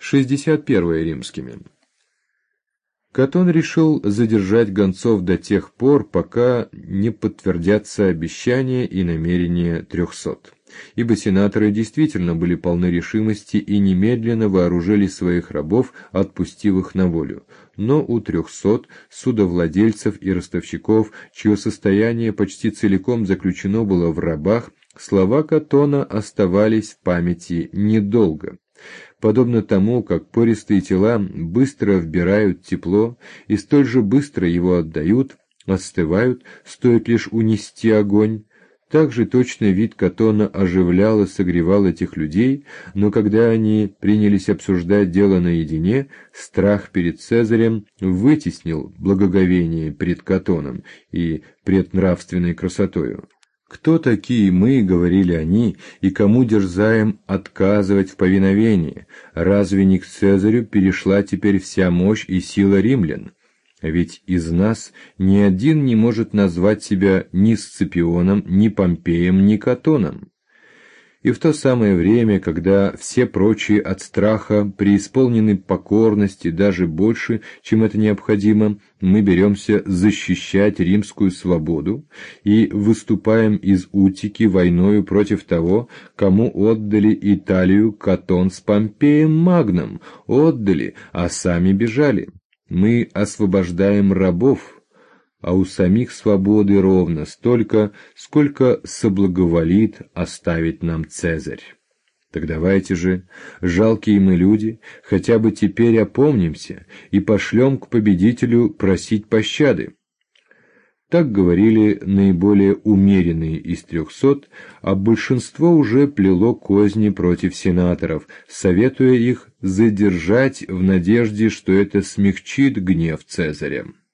61 римскими. Катон решил задержать гонцов до тех пор, пока не подтвердятся обещания и намерения 300. Ибо сенаторы действительно были полны решимости и немедленно вооружили своих рабов, отпустив их на волю. Но у 300 судовладельцев и ростовщиков, чье состояние почти целиком заключено было в рабах, слова Катона оставались в памяти недолго. Подобно тому, как пористые тела быстро вбирают тепло и столь же быстро его отдают, остывают, стоит лишь унести огонь, так же точно вид Катона оживлял и согревал этих людей, но когда они принялись обсуждать дело наедине, страх перед Цезарем вытеснил благоговение пред Катоном и пред нравственной красотою. «Кто такие мы, — говорили они, — и кому дерзаем отказывать в повиновении? Разве не к Цезарю перешла теперь вся мощь и сила римлян? Ведь из нас ни один не может назвать себя ни Сципионом, ни Помпеем, ни Катоном». И в то самое время, когда все прочие от страха преисполнены покорности даже больше, чем это необходимо, мы беремся защищать римскую свободу и выступаем из Утики войною против того, кому отдали Италию Катон с Помпеем Магном, отдали, а сами бежали. Мы освобождаем рабов, а у самих свободы ровно столько, сколько соблаговолит оставить нам Цезарь. Так давайте же, жалкие мы люди, хотя бы теперь опомнимся и пошлем к победителю просить пощады. Так говорили наиболее умеренные из 300, а большинство уже плело козни против сенаторов, советуя их задержать в надежде, что это смягчит гнев Цезаря.